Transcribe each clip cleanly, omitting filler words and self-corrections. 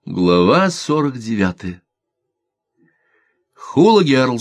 Глава 49. Хула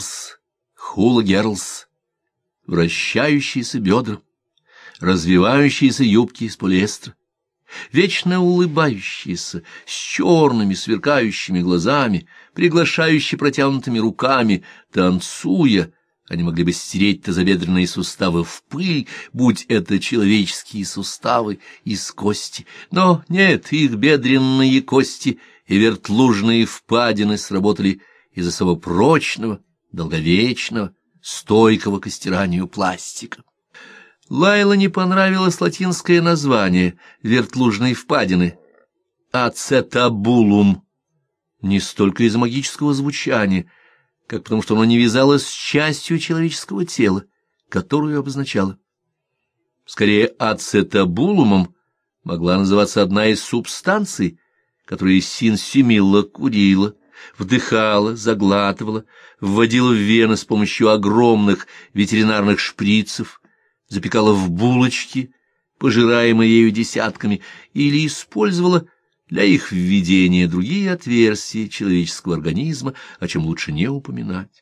Герлс, вращающиеся бедра, развивающиеся юбки из полиэстера, вечно улыбающиеся, с черными сверкающими глазами, приглашающие протянутыми руками, танцуя, они могли бы стереть тазобедренные суставы в пыль, будь это человеческие суставы из кости. Но нет, их бедренные кости и вертлужные впадины сработали из особо прочного, долговечного, стойкого к стиранию пластика. Лайле не понравилось латинское название вертлужной впадины — ацетабулум, не столько из магического звучания, как потому что оно не вязалось с частью человеческого тела, которую обозначало. Скорее, ацетабулумом могла называться одна из субстанций, которые Синсимилла курила, вдыхала, заглатывала, вводила в вены с помощью огромных ветеринарных шприцев, запекала в булочки, пожираемые ею десятками, или использовала для их введения другие отверстия человеческого организма, о чем лучше не упоминать.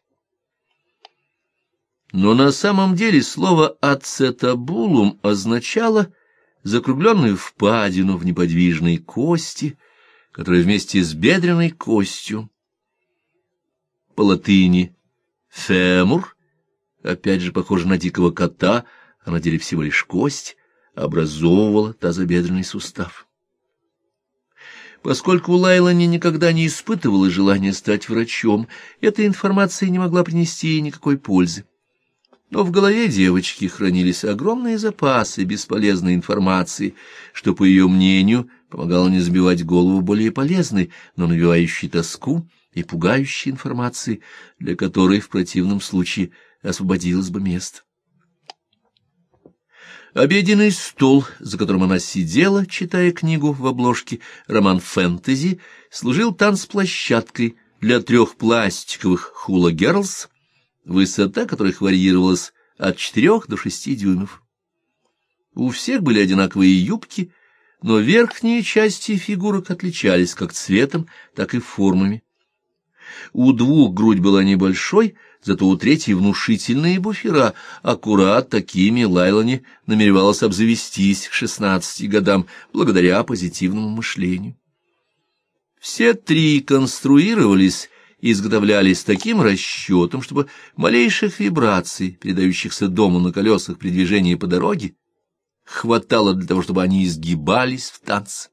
Но на самом деле слово «ацетабулум» означало закругленную впадину в неподвижной кости, которая вместе с бедренной костью, по латыни «фемур», опять же похоже на дикого кота, а на деле всего лишь кость, образовывала тазобедренный сустав. Поскольку Лайле никогда не испытывала желания стать врачом, эта информация не могла принести ей никакой пользы. Но в голове девочки хранились огромные запасы бесполезной информации, что, по ее мнению, помогало не забивать голову более полезной, но навевающей тоску и пугающей информации, для которой в противном случае освободилось бы место. Обеденный стол, за которым она сидела, читая книгу в обложке роман фэнтези, служил танцплощадкой для 3 пластиковых Хула Герлс, высота которых варьировалась от 4 до 6 дюймов. У всех были одинаковые юбки, но верхние части фигурок отличались как цветом, так и формами. У 2 грудь была небольшой, зато у 3 внушительные буфера, аккурат такими Лайле намеревалась обзавестись к 16 годам, благодаря позитивному мышлению. Все 3 конструировались и изготовлялись таким расчетом, чтобы малейших вибраций, передающихся дому на колесах при движении по дороге, хватало для того, чтобы они изгибались в танце.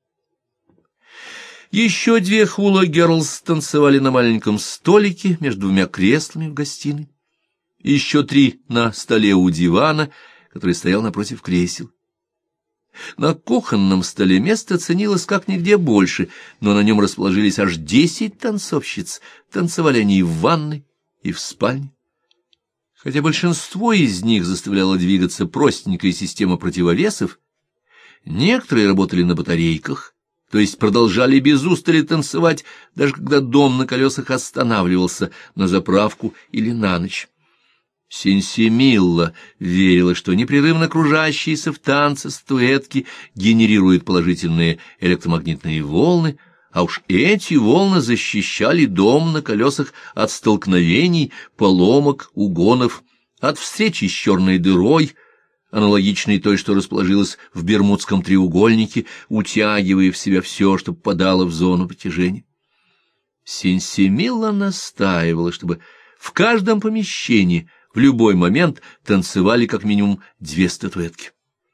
Еще 2 Хула Герлс танцевали на маленьком столике между 2 креслами в гостиной. Еще 3 на столе у дивана, который стоял напротив кресел. На кухонном столе место ценилось как нигде больше, но на нем расположились аж 10 танцовщиц. Танцевали они и в ванной, и в спальне. Хотя большинство из них заставляло двигаться простенькая система противовесов, некоторые работали на батарейках, то есть продолжали без устали танцевать, даже когда дом на колесах останавливался на заправку или на ночь. Синсимилла верила, что непрерывно кружащиеся в танце статуэтки генерируют положительные электромагнитные волны, а уж эти волны защищали дом на колесах от столкновений, поломок, угонов, от встречи с черной дырой, аналогичной той, что расположилась в Бермудском треугольнике, утягивая в себя все, что попадало в зону притяжения. Синсимилла настаивала, чтобы в каждом помещении в любой момент танцевали как минимум 2 статуэтки.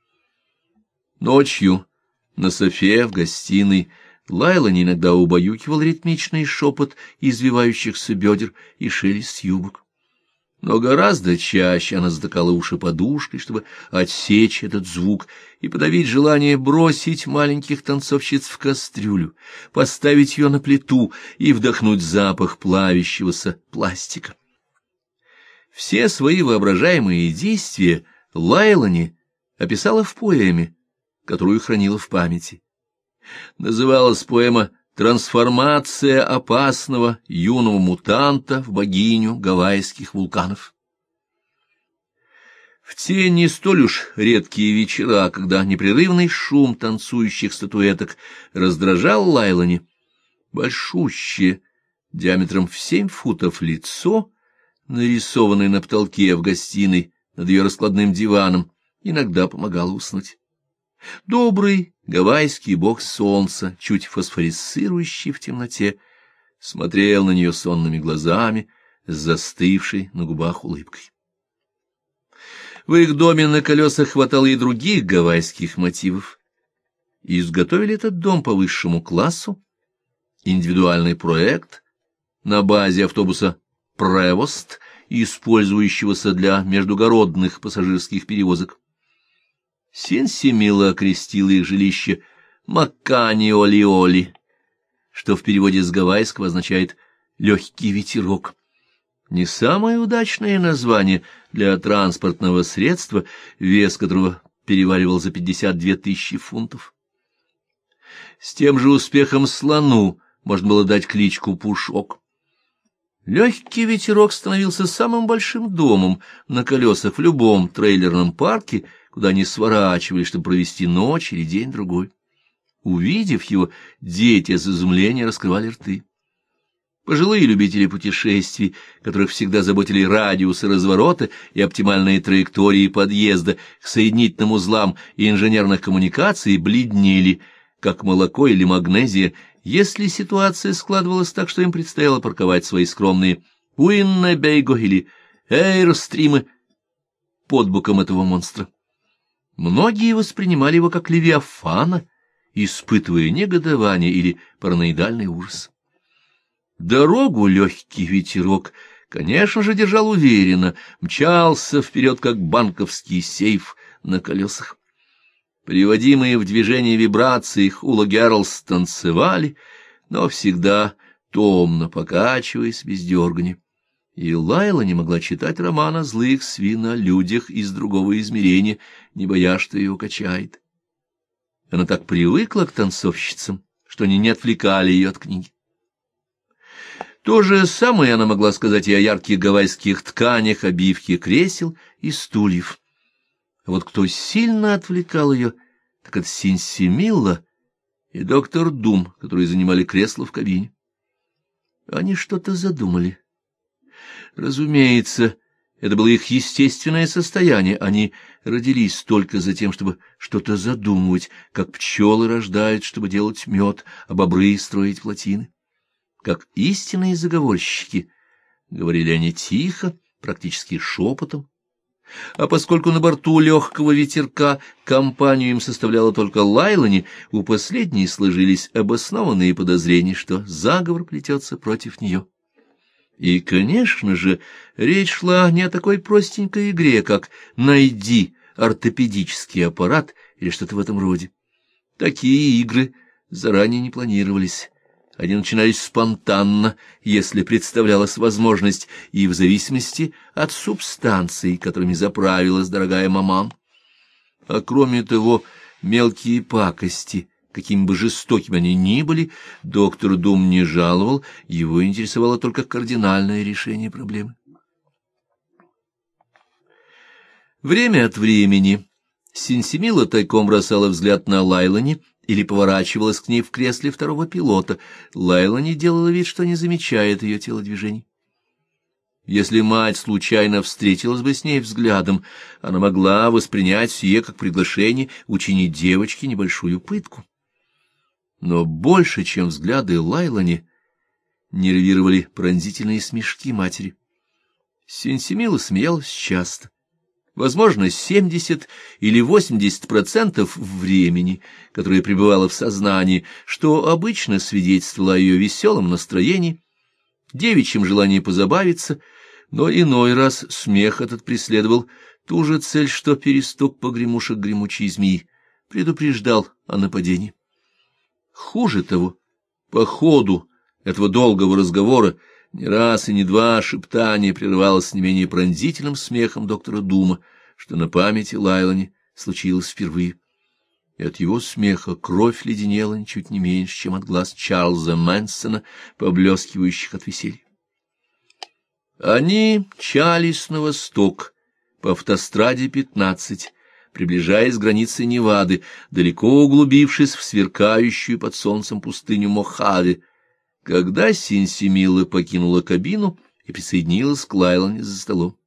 Ночью на софе в гостиной Лайле иногда убаюкивал ритмичный шепот извивающихся бедер и шелест юбок. Но гораздо чаще она затыкала уши подушкой, чтобы отсечь этот звук и подавить желание бросить маленьких танцовщиц в кастрюлю, поставить ее на плиту и вдохнуть запах плавящегося пластика. Все свои воображаемые действия Лайле описала в поэме, которую хранила в памяти. Называлась поэма «Трансформация опасного юного мутанта в богиню гавайских вулканов». В те не столь уж редкие вечера, когда непрерывный шум танцующих статуэток раздражал Лайле, Большущее, диаметром в 7 футов лицо, нарисованное на потолке в гостиной над ее раскладным диваном, иногда помогало уснуть. Добрый гавайский бог солнца, чуть фосфорицирующий в темноте, смотрел на нее сонными глазами с застывшей на губах улыбкой. В их доме на колесах хватало и других гавайских мотивов. И изготовили этот дом по высшему классу, индивидуальный проект на базе автобуса «Превост», использующегося для междугородных пассажирских перевозок. Синсимила окрестила их жилище Маккани-Оли-Оли, что в переводе с гавайского означает «легкий ветерок». Не самое удачное название для транспортного средства, вес которого переваливал за 52 тысячи фунтов. С тем же успехом слону можно было дать кличку Пушок. Легкий ветерок становился самым большим домом на колесах в любом трейлерном парке, куда они сворачивали, чтобы провести ночь или день-другой. Увидев его, дети с изумления раскрывали рты. Пожилые любители путешествий, которых всегда заботили радиусы разворота и оптимальные траектории подъезда к соединительным узлам и инженерных коммуникаций, бледнели, как молоко или магнезия, если ситуация складывалась так, что им предстояло парковать свои скромные Уиннебейго или Эйрстримы под боком этого монстра. Многие воспринимали его как Левиафана, испытывая негодование или параноидальный ужас. Дорогу легкий ветерок, конечно же, держал уверенно, мчался вперед, как банковский сейф на колесах. Приводимые в движение вибрации Хула Герлс танцевали, но всегда томно покачиваясь без дергания. И Лайла не могла читать роман о злых свинолюдях из другого измерения, не боясь, что ее качает. Она так привыкла к танцовщицам, что они не отвлекали ее от книги. То же самое она могла сказать и о ярких гавайских тканях, обивке кресел и стульев. А вот кто сильно отвлекал ее, так это Синсимила и доктор Дум, которые занимали кресло в кабине. Они что-то задумали. Разумеется, это было их естественное состояние. Они родились только за тем, чтобы что-то задумывать, как пчелы рождают, чтобы делать мед, а бобры строить плотины. Как истинные заговорщики, говорили они тихо, практически шепотом. А поскольку на борту легкого ветерка компанию им составляла только Лайлани, у последней сложились обоснованные подозрения, что заговор плетется против нее. И, конечно же, речь шла не о такой простенькой игре, как «найди ортопедический аппарат» или что-то в этом роде. Такие игры заранее не планировались. Они начинались спонтанно, если представлялась возможность, и в зависимости от субстанций, которыми заправилась дорогая маман. А кроме того, мелкие пакости, какими бы жестокими они ни были, доктор Дум не жаловал, его интересовало только кардинальное решение проблемы. Время от времени Синсимила тайком бросала взгляд на Лайлани или поворачивалась к ней в кресле второго пилота. Лайлани делала вид, что не замечает ее телодвижений. Если мать случайно встретилась бы с ней взглядом, она могла воспринять сие как приглашение учинить девочке небольшую пытку. Но больше, чем взгляды Лайлани, нервировали пронзительные смешки матери. Синсимила смеялась часто. Возможно, 70 или 80% времени, которое пребывало в сознании, что обычно свидетельствовало о ее веселом настроении, девичьем желании позабавиться, но иной раз смех этот преследовал ту же цель, что перестук погремушек гремучей змеи, предупреждал о нападении. Хуже того, по ходу этого долгого разговора не раз и не два шептание прерывалось не менее пронзительным смехом доктора Дума, что на памяти Лайлани случилось впервые. И от его смеха кровь леденела ничуть не меньше, чем от глаз Чарльза Мэнсона, поблескивающих от веселья. Они мчались на восток по автостраде 15, приближаясь к границе Невады, далеко углубившись в сверкающую под солнцем пустыню Мохаве. когда Синсимила покинула кабину и присоединилась к Лайлоне за столом.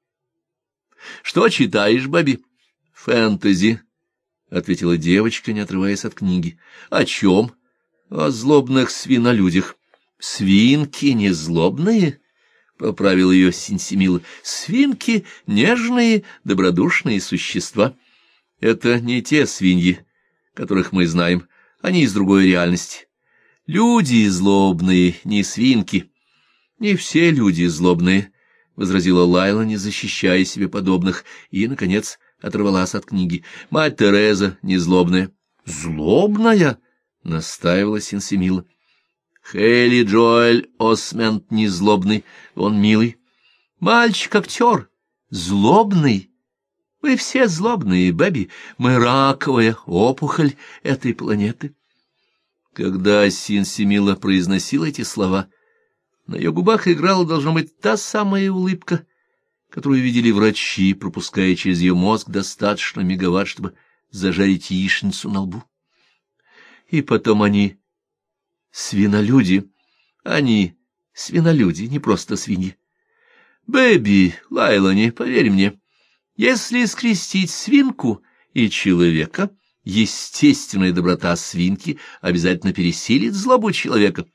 — Что читаешь, Бэби? — Фэнтези, — ответила девочка, не отрываясь от книги. — О чем? — О злобных свинолюдях. — Свинки не злобные? — поправил ее Синсимила. — Свинки — нежные, добродушные существа. Это не те свиньи, которых мы знаем, они из другой реальности. Люди злобные, не свинки. — Не все люди злобные, — возразила Лайлоне, защищая себе подобных, и, наконец, оторвалась от книги. — Мать Тереза не злобная. — Злобная? — настаивала Синсимила. — Хейли Джоэль Осмент не злобный, он милый. — Мальчик-актер злобный. Мы все злобные, Бэби, мы раковая опухоль этой планеты. Когда Синсимила произносила эти слова, на ее губах играла, должно быть, та самая улыбка, которую видели врачи, пропуская через ее мозг достаточно мегаватт, чтобы зажарить яичницу на лбу. И потом они свинолюди. Они свинолюди, не просто свиньи. Бэби, Лайлоне, поверь мне, если скрестить свинку и человека, естественная доброта свинки обязательно пересилит злобу человека.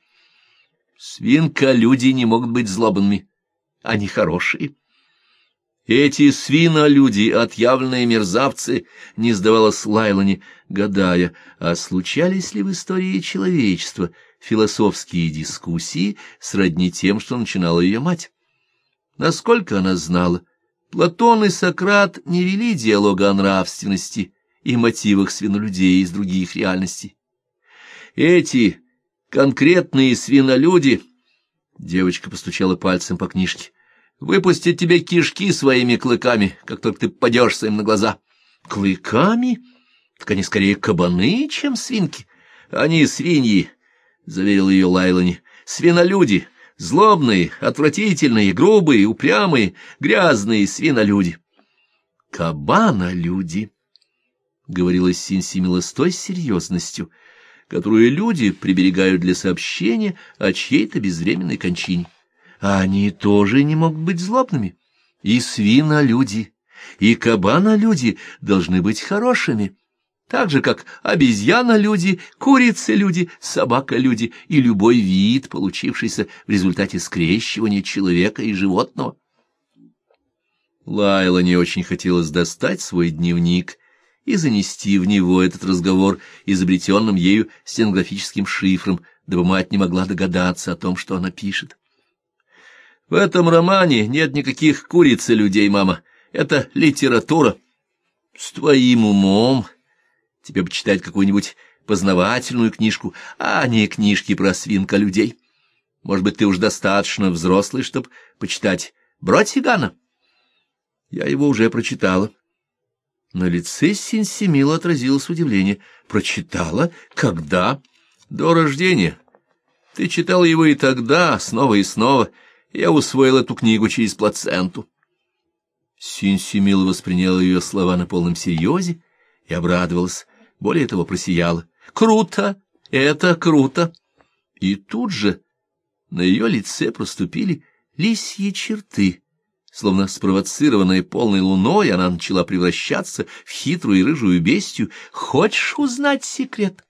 Свинка-люди не могут быть злобными, они хорошие. Эти свинолюди, отъявленные мерзавцы, не сдавалась Лайлоне, гадая, а случались ли в истории человечества философские дискуссии сродни тем, что начинала ее мать. Насколько она знала, Платон и Сократ не вели диалога о нравственности и мотивах свинолюдей из других реальностей. Эти конкретные свинолюди, девочка постучала пальцем по книжке, выпустят тебе кишки своими клыками, как только ты попадешься им на глаза. Клыками? Так они скорее кабаны, чем свинки. Они свиньи, — заверил ее Лайлоне, — свинолюди, злобные, отвратительные, грубые, упрямые, грязные свинолюди. Кабанолюди, — говорила Синсимила с той серьезностью, которую люди приберегают для сообщения о чьей-то безвременной кончине. А они тоже не могут быть злобными. И свинолюди, и кабанолюди должны быть хорошими, так же, как обезьянолюди, курицы-люди, собака-люди и любой вид, получившийся в результате скрещивания человека и животного. Лайлоне очень хотелось достать свой дневник и занести в него этот разговор изобретенным ею стенографическим шифром, дабы мать не могла догадаться о том, что она пишет. В этом романе нет никаких куриц-людей, мама. Это литература. С твоим умом тебе почитать какую-нибудь познавательную книжку, а не книжки про свинка-людей. Может быть, ты уж достаточно взрослый, чтобы почитать Бродсигана? Я его уже прочитала. На лице Синсимила отразилось удивление. Прочитала? Когда? До рождения. Ты читала его и тогда, снова и снова. Я усвоил эту книгу через плаценту. Синсимила восприняла ее слова на полном серьезе и обрадовалась. Более того, просияла. «Круто! Это круто!» И тут же на ее лице проступили лисьи черты. Словно спровоцированная полной луной, она начала превращаться в хитрую и рыжую бестию. «Хочешь узнать секрет?»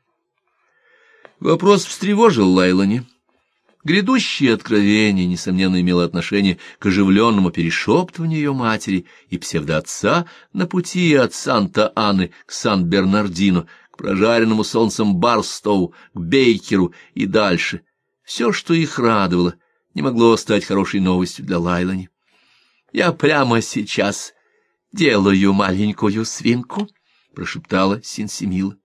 Вопрос встревожил Лайлоне. Грядущее откровение, несомненно, имело отношение к оживленному перешептыванию ее матери и псевдоотца на пути от Санта-Анны к Сан-Бернардино, к прожаренному солнцем Барстоу, к Бейкеру и дальше. Все, что их радовало, не могло стать хорошей новостью для Лайлоне. «Я прямо сейчас делаю маленькую свинку», — прошептала Синсимила.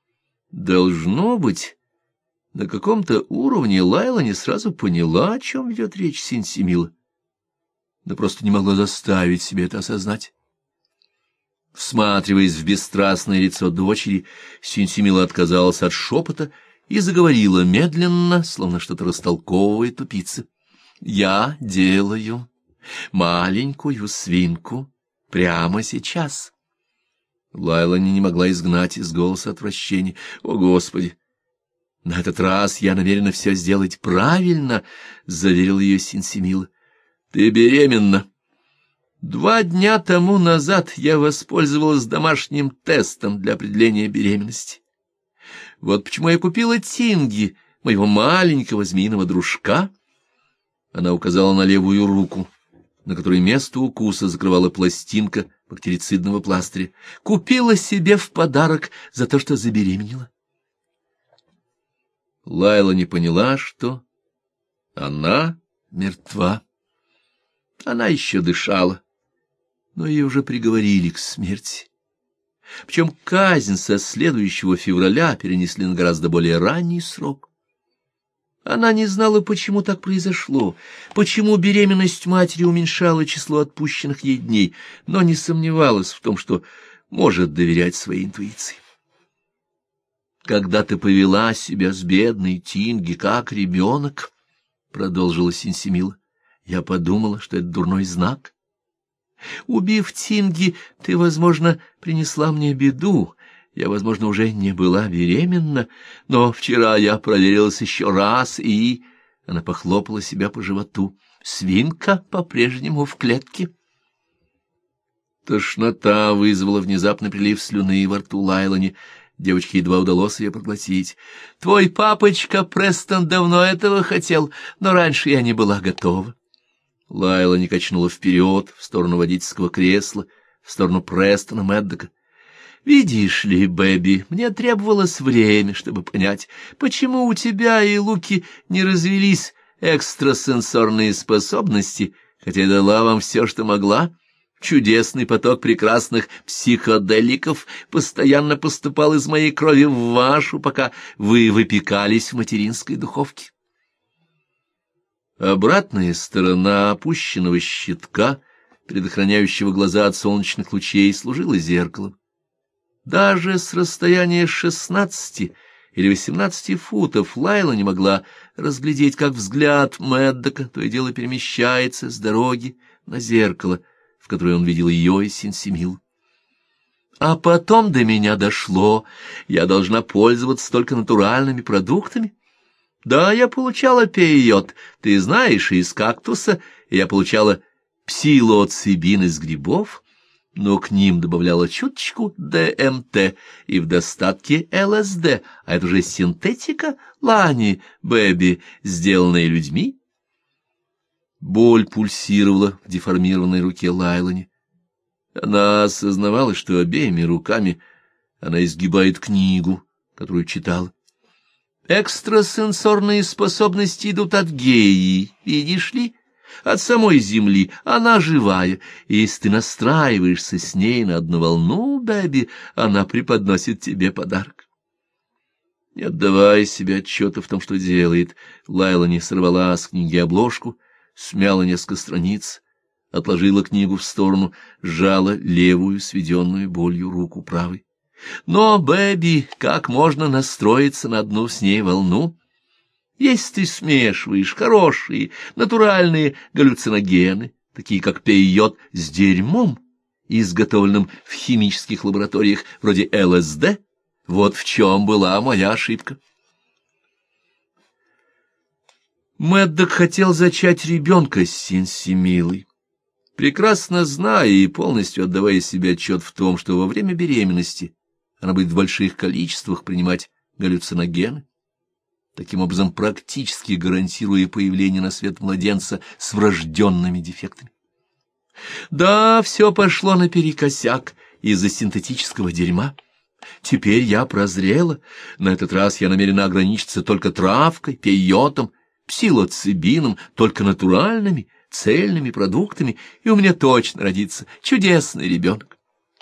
Должно быть, на каком-то уровне Лайлоне сразу поняла, о чем ведет речь Синсимила, но просто не могла заставить себя это осознать. Всматриваясь в бесстрастное лицо дочери, Синсимила отказалась от шепота и заговорила медленно, словно что-то растолковывая тупице. «Я делаю маленькую свинку прямо сейчас». Лайлоне не могла изгнать из голоса отвращения. «О, Господи! На этот раз я намерена все сделать правильно, — заверил ее Синсимила. — Ты беременна. 2 дня тому назад я воспользовалась домашним тестом для определения беременности. Вот почему я купила Тинги, моего маленького змеиного дружка. Она указала на левую руку, на которой место укуса закрывала пластинка бактерицидного пластыря. Купила себе в подарок за то, что забеременела. Лайла не поняла, что она мертва. Она еще дышала, но ее уже приговорили к смерти. Причем казнь со следующего февраля перенесли на гораздо более ранний срок. Она не знала, почему так произошло, почему беременность матери уменьшала число отпущенных ей дней, но не сомневалась в том, что может доверять своей интуиции. «Когда ты повела себя с бедной Тинги как ребенок, — продолжила Синсимила, — я подумала, что это дурной знак. Убив Тинги, ты, возможно, принесла мне беду. Я, возможно, уже не была беременна, но вчера я проверилась еще раз, и...» Она похлопала себя по животу. «Свинка по-прежнему в клетке». Тошнота вызвала внезапный прилив слюны во рту Лайлоне. Девочке едва удалось ее проглотить. «Твой папочка Престон давно этого хотел, но раньше я не была готова». Лайла не качнула вперед, в сторону водительского кресла, в сторону Престона Мэддока. «Видишь ли, Бэби, мне требовалось время, чтобы понять, почему у тебя и Луки не развелись экстрасенсорные способности, хотя я дала вам все, что могла. Чудесный поток прекрасных психоделиков постоянно поступал из моей крови в вашу, пока вы выпекались в материнской духовке». Обратная сторона опущенного щитка, предохраняющего глаза от солнечных лучей, служила зеркалом. Даже с расстояния 16 или 18 футов Лайла не могла разглядеть, как взгляд Мэддока то и дело перемещается с дороги на зеркало, в которое он видел ее и Синсимилу. А потом до меня дошло, я должна пользоваться только натуральными продуктами. Да, я получала пейот, ты знаешь, из кактуса, и я получала псилоцибин из грибов, но к ним добавляла чуточку ДМТ и в достатке ЛСД, а это уже синтетика, Лани, Бэби, сделанная людьми. Боль пульсировала в деформированной руке Лайлоне. Она осознавала, что обеими руками она изгибает книгу, которую читала. Экстрасенсорные способности идут от геи, видишь ли, от самой Земли, она живая, и если ты настраиваешься с ней на одну волну, Бэби, она преподносит тебе подарок. Не отдавая себе отчета в том, что делает, Лайла не сорвала с книги обложку, смяла несколько страниц, отложила книгу в сторону, сжала левую, сведенную болью руку правой. Но, Бэби, как можно настроиться на одну с ней волну? Если ты смешиваешь хорошие, натуральные галлюциногены, такие как пейот, с дерьмом, изготовленным в химических лабораториях вроде ЛСД, вот в чем была моя ошибка. Мэддок хотел зачать ребенка с Синсимилой, прекрасно зная и полностью отдавая себе отчет в том, что во время беременности она будет в больших количествах принимать галлюциногены, таким образом практически гарантируя появление на свет младенца с врожденными дефектами. Да, все пошло наперекосяк из-за синтетического дерьма. Теперь я прозрела. На этот раз я намерена ограничиться только травкой, пейотом, псилоцибином, только натуральными, цельными продуктами, и у меня точно родится чудесный ребенок.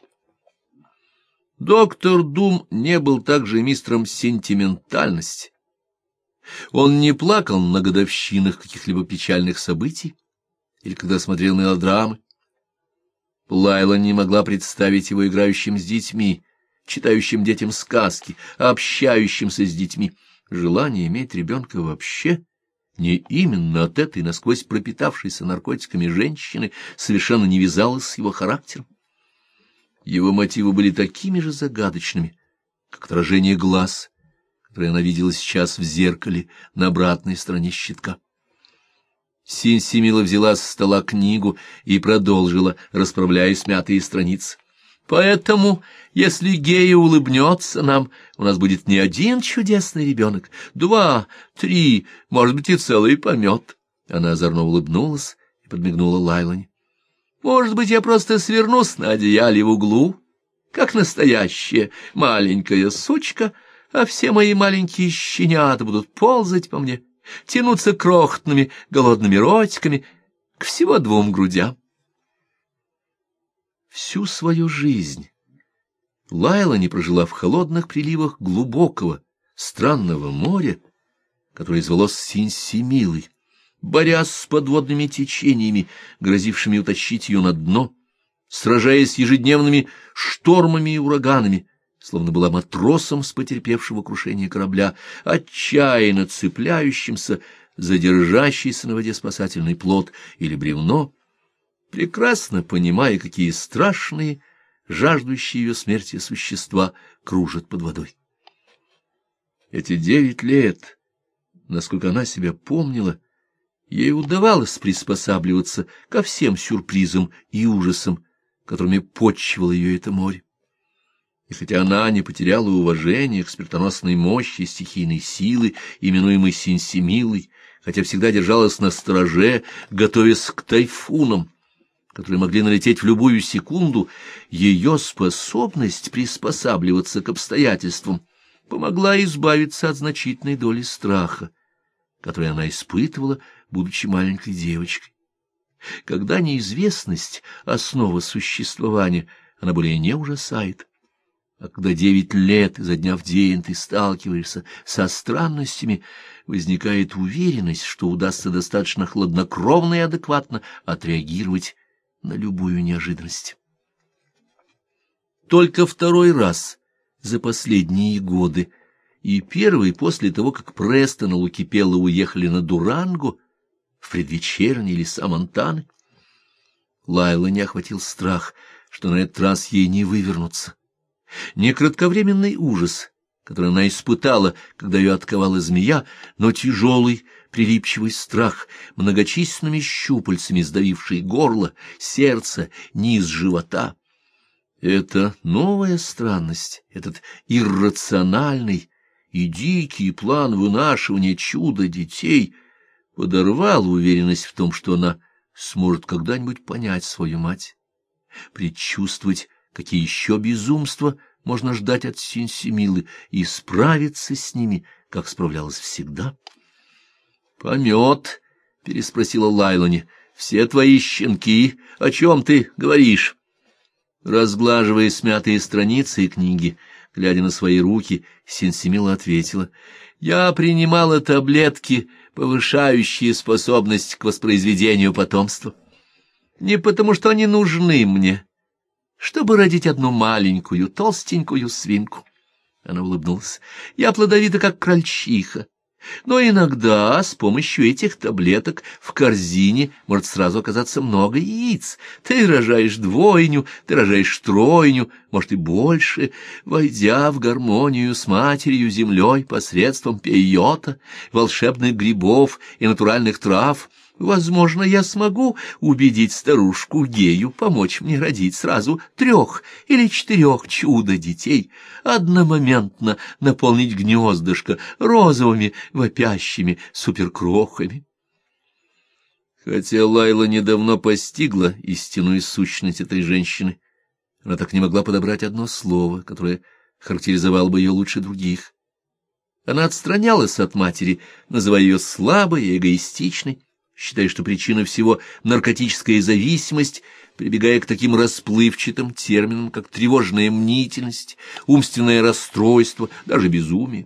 Доктор Дум не был также мистером сентиментальности. Он не плакал на годовщинах каких-либо печальных событий или когда смотрел мелодрамы. Лайла не могла представить его играющим с детьми, читающим детям сказки, общающимся с детьми. Желание иметь ребенка вообще, не именно от этой насквозь пропитавшейся наркотиками женщины, совершенно не вязалось с его характером. Его мотивы были такими же загадочными, как отражение глаз, которое она видела сейчас в зеркале на обратной стороне щитка. Синсимила взяла с стола книгу и продолжила, расправляя смятые страницы. «Поэтому, если Гея улыбнется нам, у нас будет не один чудесный ребенок, 2, 3, может быть, и целый помет». Она озорно улыбнулась и подмигнула Лайлоне. «Может быть, я просто свернусь на одеяле в углу, как настоящая маленькая сучка, а все мои маленькие щенята будут ползать по мне, тянуться крохотными голодными ротиками к всего 2 грудям». Всю свою жизнь Лайлоне прожила в холодных приливах глубокого, странного моря, которое звалось Синсимилой, борясь с подводными течениями, грозившими утащить ее на дно, сражаясь с ежедневными штормами и ураганами, словно была матросом с потерпевшего крушение корабля, отчаянно цепляющимся за держащийся на воде спасательный плот или бревно, прекрасно понимая, какие страшные, жаждущие ее смерти существа кружат под водой. Эти 9 лет, насколько она себя помнила, ей удавалось приспосабливаться ко всем сюрпризам и ужасам, которыми почивало ее это море. И хотя она не потеряла уважения к смертоносной мощи стихийной силы, именуемой Синсимилой, хотя всегда держалась на стороже, готовясь к тайфунам, которые могли налететь в любую секунду, ее способность приспосабливаться к обстоятельствам помогла избавиться от значительной доли страха, который она испытывала, будучи маленькой девочкой. Когда неизвестность — основа существования, она более не ужасает. А когда 9 лет изо дня в день ты сталкиваешься со странностями, возникает уверенность, что удастся достаточно хладнокровно и адекватно отреагировать на любую неожиданность. Только 2-й раз за последние годы, и первый после того, как Престон и Лукипелло уехали на Дуранго, в предвечерние леса Монтаны, Лайла не охватил страх, что на этот раз ей не вывернуться. Не кратковременный ужас, который она испытала, когда ее отковала змея, но тяжелый, прилипчивый страх, многочисленными щупальцами сдавивший горло, сердце, низ живота. Это новая странность, этот иррациональный и дикий план вынашивания чуда детей подорвал уверенность в том, что она сможет когда-нибудь понять свою мать, предчувствовать, какие еще безумства можно ждать от Синсимилы, и справиться с ними, как справлялась всегда. «Помет?» — переспросила Лайлоне. «Все твои щенки? О чем ты говоришь?» Разглаживая смятые страницы и книги, глядя на свои руки, Синсимила ответила: «Я принимала таблетки, повышающие способность к воспроизведению потомства. Не потому, что они нужны мне, чтобы родить одну маленькую, толстенькую свинку». Она улыбнулась. «Я плодовита, как крольчиха. Но иногда с помощью этих таблеток в корзине может сразу оказаться много яиц. Ты рожаешь 2, ты рожаешь 3, может и больше, войдя в гармонию с матерью-землей посредством пейота, волшебных грибов и натуральных трав. Возможно, я смогу убедить старушку Гею помочь мне родить сразу 3 или 4 чудо-детей, одномоментно наполнить гнездышко розовыми вопящими суперкрохами». Хотя Лайла недавно постигла истинную сущность этой женщины, она так не могла подобрать одно слово, которое характеризовало бы ее лучше других. Она отстранялась от матери, называя ее слабой и эгоистичной, считая, что причина всего — наркотическая зависимость, прибегая к таким расплывчатым терминам, как тревожная мнительность, умственное расстройство, даже безумие.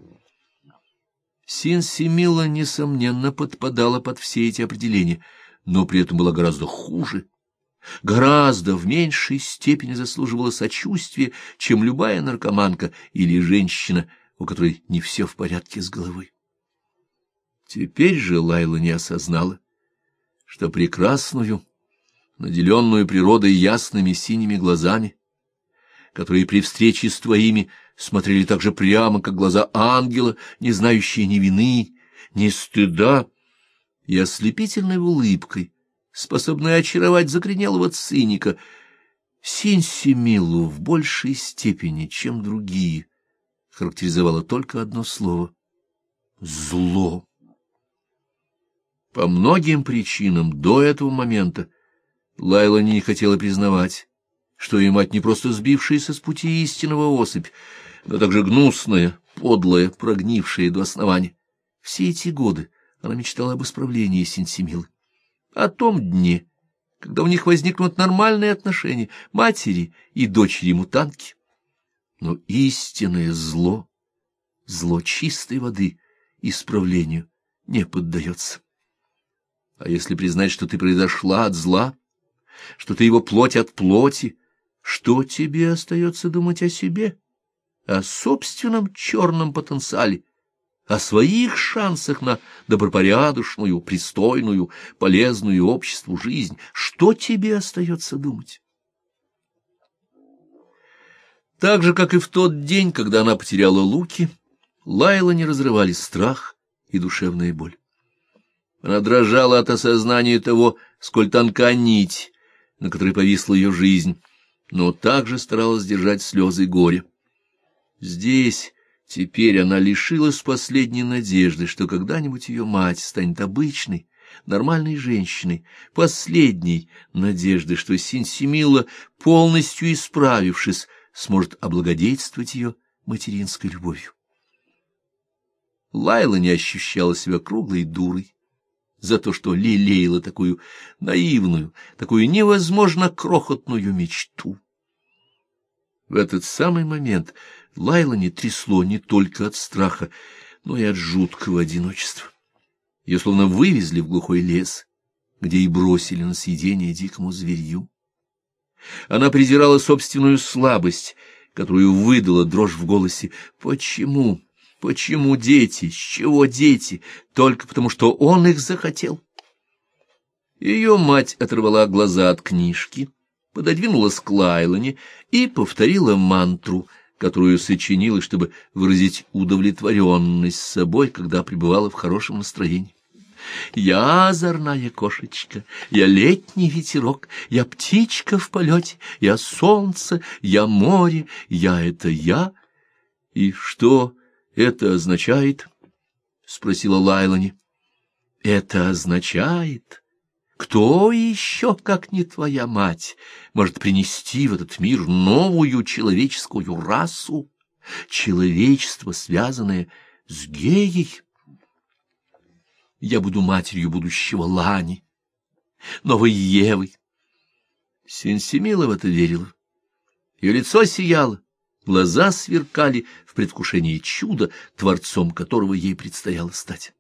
Синсимила, несомненно, подпадала под все эти определения, но при этом была гораздо хуже, гораздо в меньшей степени заслуживала сочувствия, чем любая наркоманка или женщина, у которой не все в порядке с головой. Теперь же Лайла не осознала, что прекрасную, наделенную природой ясными синими глазами, которые при встрече с твоими смотрели так же прямо, как глаза ангела, не знающие ни вины, ни стыда, и ослепительной улыбкой, способной очаровать закоренелого циника, Синсимилу в большей степени, чем другие, характеризовало только одно слово — зло. По многим причинам до этого момента Лайла не хотела признавать, что ее мать не просто сбившаяся с пути истинного особь, но также гнусная, подлая, прогнившая до основания. Все эти годы она мечтала об исправлении Синсимилы, о том дне, когда у них возникнут нормальные отношения матери и дочери-мутантки. Но истинное зло, зло чистой воды, исправлению не поддается. А если признать, что ты произошла от зла, что ты его плоть от плоти, что тебе остается думать о себе, о собственном черном потенциале, о своих шансах на добропорядочную, пристойную, полезную обществу жизнь? Что тебе остается думать? Так же, как и в тот день, когда она потеряла Луки, Лайла не разрывали страх и душевная боль. Она дрожала от осознания того, сколь тонка нить, на которой повисла ее жизнь, но также старалась держать слезы горя. Здесь, теперь она лишилась последней надежды, что когда-нибудь ее мать станет обычной, нормальной женщиной, последней надежды, что Синсимила, полностью исправившись, сможет облагодетельствовать ее материнской любовью. Лайла не ощущала себя круглой дурой за то, что лелеяла такую наивную, такую невозможно крохотную мечту. В этот самый момент Лайла не трясло не только от страха, но и от жуткого одиночества. Ее словно вывезли в глухой лес, где и бросили на съедение дикому зверью. Она презирала собственную слабость, которую выдала дрожь в голосе. Почему? Почему дети? С чего дети? Только потому, что он их захотел. Ее мать оторвала глаза от книжки, пододвинулась к Лайлане и повторила мантру, которую сочинила, чтобы выразить удовлетворенность собой, когда пребывала в хорошем настроении. «Я озорная кошечка, я летний ветерок, я птичка в полете, я солнце, я море, я — это я». «И что это означает?» — спросила Лайлани. «Это означает, кто еще, как не твоя мать, может принести в этот мир новую человеческую расу, человечество, связанное с геей? Я буду матерью будущего Лани, новой Евы». Синсимила в это верила. Ее лицо сияло, глаза сверкали в предвкушении чуда, творцом которого ей предстояло стать.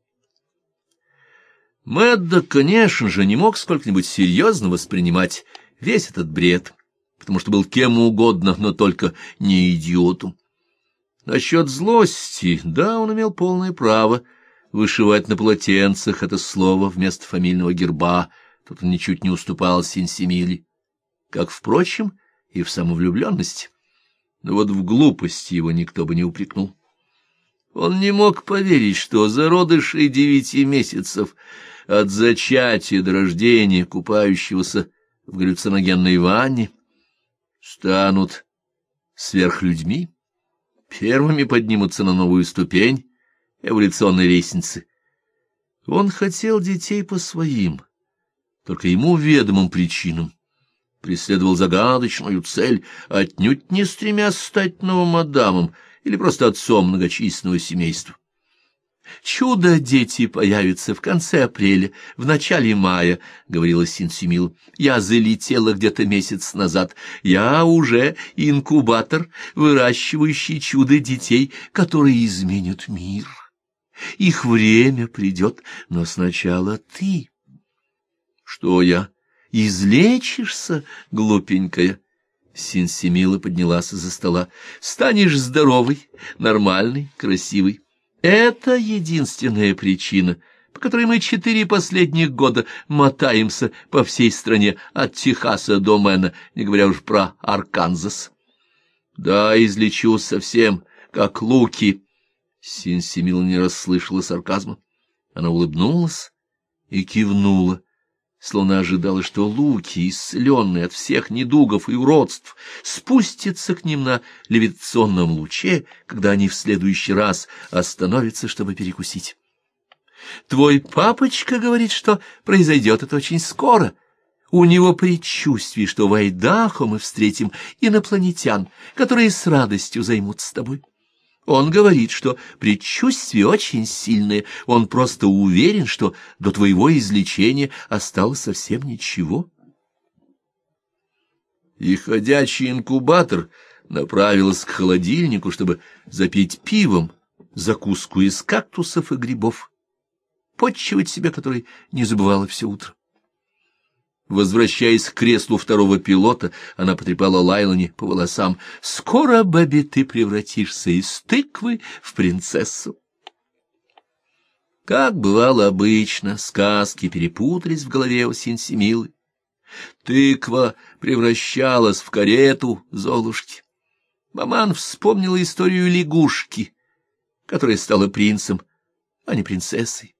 Мэддок, конечно же, не мог сколько-нибудь серьезно воспринимать весь этот бред, потому что был кем угодно, но только не идиотом. Насчет злости, да, он имел полное право вышивать на полотенцах это слово вместо фамильного герба, тут он ничуть не уступал Синсимиле, как, впрочем, и в самовлюбленности. Но вот в глупости его никто бы не упрекнул. Он не мог поверить, что зародыши 9 месяцев от зачатия до рождения, купающегося в галлюциногенной ванне, станут сверхлюдьми, первыми поднимутся на новую ступень эволюционной лестницы. Он хотел детей по своим, только ему ведомым причинам, преследовал загадочную цель, отнюдь не стремясь стать новым Адамом или просто отцом многочисленного семейства. «Чудо-дети появятся в конце апреля, в начале мая», — говорила Синсимила. «Я залетела где-то месяц назад. Я уже инкубатор, выращивающий чудо-детей, которые изменят мир. Их время придет, но сначала ты». «Что я? Излечишься, глупенькая?» Синсимила поднялась из-за стола. «Станешь здоровой, нормальной, красивой. Это единственная причина, по которой мы 4 последних года мотаемся по всей стране от Техаса до Мэна, не говоря уж про Арканзас». Да, излечусь совсем, как Луки. Синсимила не расслышала сарказма. Она улыбнулась и кивнула, словно ожидала, что Луки, исцеленный от всех недугов и уродств, спустится к ним на левитационном луче, когда они в следующий раз остановятся, чтобы перекусить. Твой папочка говорит, что произойдет это очень скоро. У него предчувствие, что в Айдахо мы встретим инопланетян, которые с радостью займутся тобой. Он говорит, что предчувствие очень сильное, он просто уверен, что до твоего излечения осталось совсем ничего. И ходячий инкубатор направилась к холодильнику, чтобы запить пивом закуску из кактусов и грибов, подчивать себя, которой не забывала все утро. Возвращаясь к креслу второго пилота, она потрепала Лайлони по волосам. «Скоро, Бэби, ты превратишься из тыквы в принцессу». Как бывало обычно, сказки перепутались в голове у Синсимилы. Тыква превращалась в карету Золушки. Маман вспомнила историю лягушки, которая стала принцем, а не принцессой.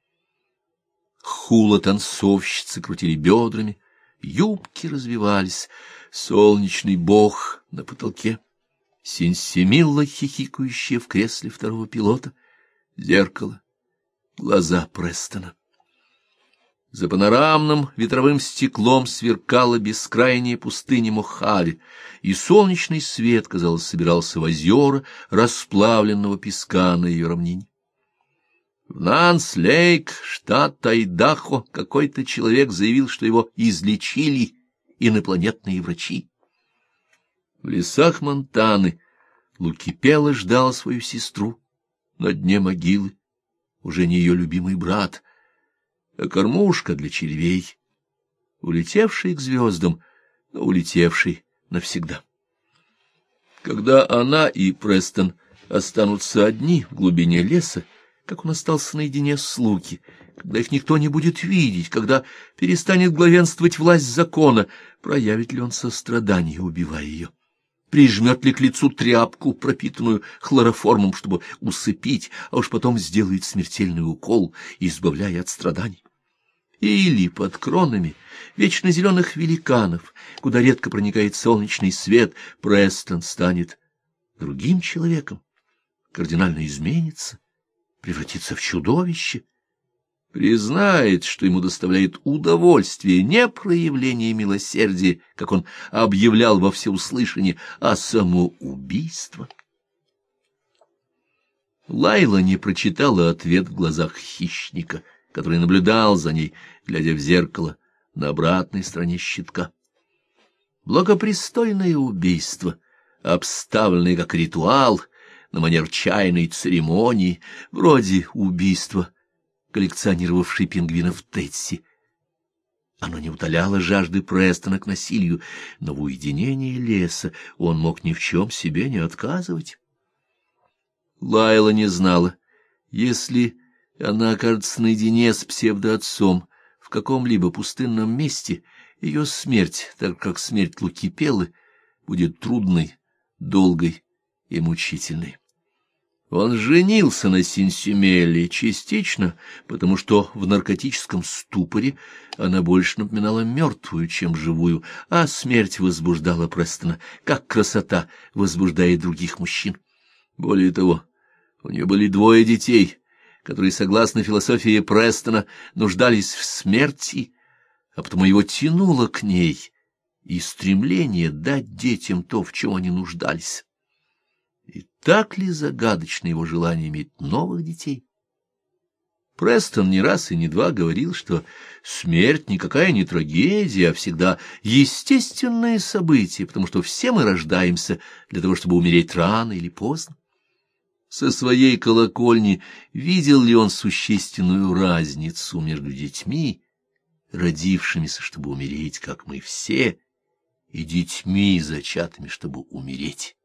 Хула-танцовщицы крутили бедрами, юбки развивались, солнечный бог на потолке, Синсимилла, хихикающая в кресле второго пилота, зеркало, глаза Престона. За панорамным ветровым стеклом сверкала бескрайняя пустыня Мохаве, и солнечный свет, казалось, собирался в озера расплавленного песка на ее равнине. В Нанс-Лейк, штат Айдахо, какой-то человек заявил, что его излечили инопланетные врачи. В лесах Монтаны Лукипела ждал свою сестру на дне могилы, уже не ее любимый брат, а кормушка для червей, улетевший к звездам, но улетевший навсегда. Когда она и Престон останутся одни в глубине леса, как он остался наедине с Луки, когда их никто не будет видеть, когда перестанет главенствовать власть закона, проявит ли он сострадание, убивая ее? Прижмет ли к лицу тряпку, пропитанную хлороформом, чтобы усыпить, а уж потом сделает смертельный укол, избавляя от страданий? Или под кронами вечно зеленых великанов, куда редко проникает солнечный свет, Престон станет другим человеком, кардинально изменится, превратится в чудовище, признает, что ему доставляет удовольствие не проявление милосердия, как он объявлял во всеуслышание, а самоубийство. Лайла не прочитала ответ в глазах хищника, который наблюдал за ней, глядя в зеркало на обратной стороне щитка. Благопристойное убийство, обставленное как ритуал, на манер чайной церемонии, вроде убийства, коллекционировавшей пингвинов Тетси. Оно не утоляло жажды Престона к насилию, но в уединении леса он мог ни в чем себе не отказывать. Лайла не знала, если она окажется наедине с псевдоотцом в каком-либо пустынном месте, ее смерть, так как смерть Лукипеллы, будет трудной, долгой и мучительной. Он женился на Синсимелле частично, потому что в наркотическом ступоре она больше напоминала мертвую, чем живую, а смерть возбуждала Престона, как красота возбуждает других мужчин. Более того, у нее были 2 детей, которые, согласно философии Престона, нуждались в смерти, а потому его тянуло к ней и стремление дать детям то, в чем они нуждались. И так ли загадочно его желание иметь новых детей? Престон не раз и не два говорил, что смерть никакая не трагедия, а всегда естественное событие, потому что все мы рождаемся для того, чтобы умереть рано или поздно. Со своей колокольни видел ли он существенную разницу между детьми, родившимися, чтобы умереть, как мы все, и детьми, зачатыми, чтобы умереть?